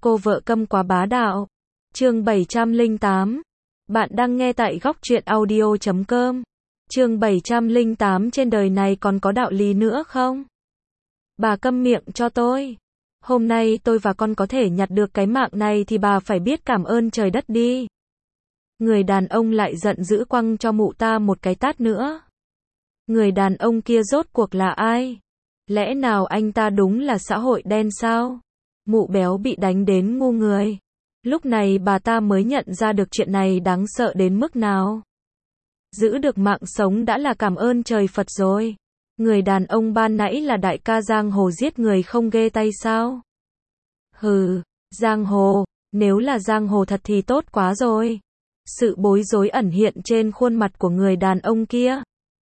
Cô vợ câm quá bá đạo. Chương 708. Bạn đang nghe tại góc truyện audio.com. Chương 708. Trên đời này còn có đạo lý nữa không? Bà câm miệng cho tôi. Hôm nay tôi và con có thể nhặt được cái mạng này thì bà phải biết cảm ơn trời đất đi. Người đàn ông lại giận dữ quăng cho mụ ta một cái tát nữa. Người đàn ông kia rốt cuộc là ai? Lẽ nào anh ta đúng là xã hội đen sao? Mụ béo bị đánh đến ngu người. Lúc này bà ta mới nhận ra được chuyện này đáng sợ đến mức nào. Giữ được mạng sống đã là cảm ơn trời Phật rồi. Người đàn ông ban nãy là đại ca giang hồ giết người không ghê tay sao? Hừ, giang hồ, nếu là giang hồ thật thì tốt quá rồi. Sự bối rối ẩn hiện trên khuôn mặt của người đàn ông kia.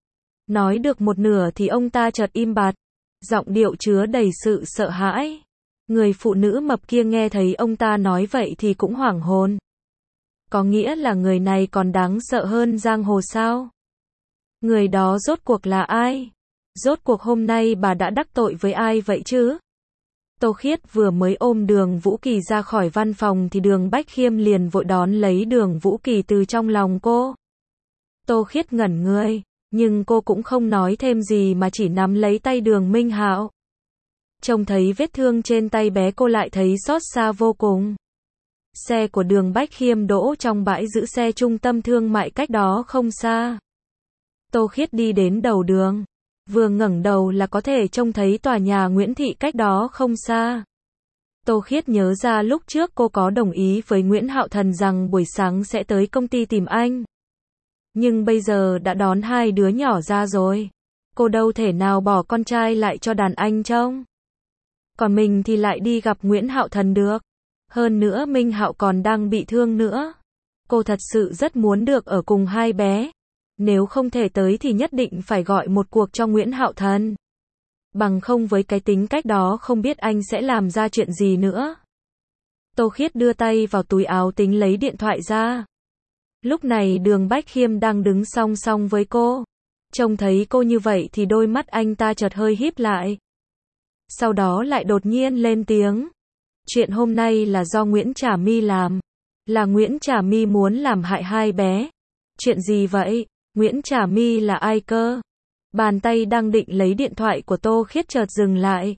Nói được một nửa thì ông ta chợt im bặt, giọng điệu chứa đầy sự sợ hãi. Người phụ nữ mập kia nghe thấy ông ta nói vậy thì cũng hoảng hồn. Có nghĩa là người này còn đáng sợ hơn giang hồ sao? Người đó rốt cuộc là ai? Rốt cuộc hôm nay bà đã đắc tội với ai vậy chứ? Tô Khiết vừa mới ôm Đường Vũ Kỳ ra khỏi văn phòng thì Đường Bách Khiêm liền vội đón lấy Đường Vũ Kỳ từ trong lòng cô. Tô Khiết ngẩn người, nhưng cô cũng không nói thêm gì mà chỉ nắm lấy tay Đường Minh Hạo. Trông thấy vết thương trên tay bé cô lại thấy xót xa vô cùng. Xe của Đường Bách Khiêm đỗ trong bãi giữ xe trung tâm thương mại cách đó không xa. Tô Khiết đi đến đầu đường. Vừa ngẩng đầu là có thể trông thấy tòa nhà Nguyễn Thị cách đó không xa. Tô Khiết nhớ ra lúc trước cô có đồng ý với Nguyễn Hạo Thần rằng buổi sáng sẽ tới công ty tìm anh. Nhưng bây giờ đã đón hai đứa nhỏ ra rồi. Cô đâu thể nào bỏ con trai lại cho đàn anh trông. Còn mình thì lại đi gặp Nguyễn Hạo Thần được. Hơn nữa Minh Hạo còn đang bị thương nữa. Cô thật sự rất muốn được ở cùng hai bé. Nếu không thể tới thì nhất định phải gọi một cuộc cho Nguyễn Hạo Thần. Bằng không với cái tính cách đó không biết anh sẽ làm ra chuyện gì nữa. Tô Khiết đưa tay vào túi áo tính lấy điện thoại ra. Lúc này Đường Bách Khiêm đang đứng song song với cô. Trông thấy cô như vậy thì đôi mắt anh ta chợt hơi híp lại. Sau đó lại đột nhiên lên tiếng. Chuyện hôm nay là do Nguyễn Trà My làm. Là Nguyễn Trà My muốn làm hại hai bé. Chuyện gì vậy? Nguyễn Trà My là ai cơ? Bàn tay đang định lấy điện thoại của Tô Khiết chợt dừng lại.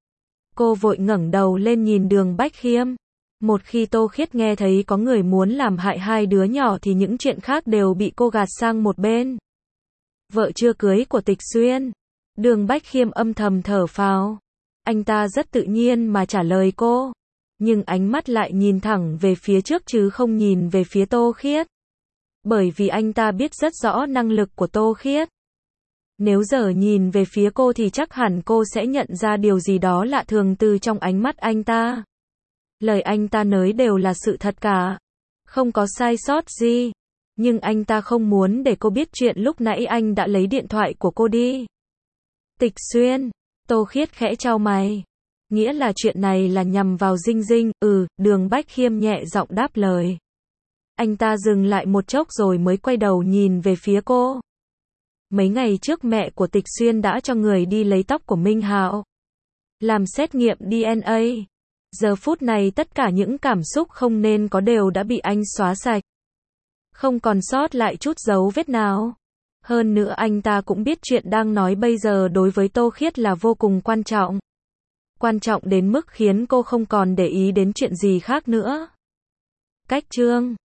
Cô vội ngẩng đầu lên nhìn Đường Bách Khiêm. Một khi Tô Khiết nghe thấy có người muốn làm hại hai đứa nhỏ thì những chuyện khác đều bị cô gạt sang một bên. Vợ chưa cưới của Tịch Xuyên. Đường Bách Khiêm âm thầm thở phào. Anh ta rất tự nhiên mà trả lời cô. Nhưng ánh mắt lại nhìn thẳng về phía trước chứ không nhìn về phía Tô Khiết. Bởi vì anh ta biết rất rõ năng lực của Tô Khiết. Nếu giờ nhìn về phía cô thì chắc hẳn cô sẽ nhận ra điều gì đó lạ thường từ trong ánh mắt anh ta. Lời anh ta nói đều là sự thật cả. Không có sai sót gì. Nhưng anh ta không muốn để cô biết chuyện lúc nãy anh đã lấy điện thoại của cô đi. Tịch Xuyên. Tô Khiết khẽ chau mày. Nghĩa là chuyện này là nhằm vào Dinh Dinh. Đường Bách Khiêm nhẹ giọng đáp lời. Anh ta dừng lại một chốc rồi mới quay đầu nhìn về phía cô. Mấy ngày trước mẹ của Tịch Xuyên đã cho người đi lấy tóc của Minh Hạo. Làm xét nghiệm DNA. Giờ phút này tất cả những cảm xúc không nên có đều đã bị anh xóa sạch. Không còn sót lại chút dấu vết nào. Hơn nữa anh ta cũng biết chuyện đang nói bây giờ đối với Tô Khiết là vô cùng quan trọng. Quan trọng đến mức khiến cô không còn để ý đến chuyện gì khác nữa. Cách chương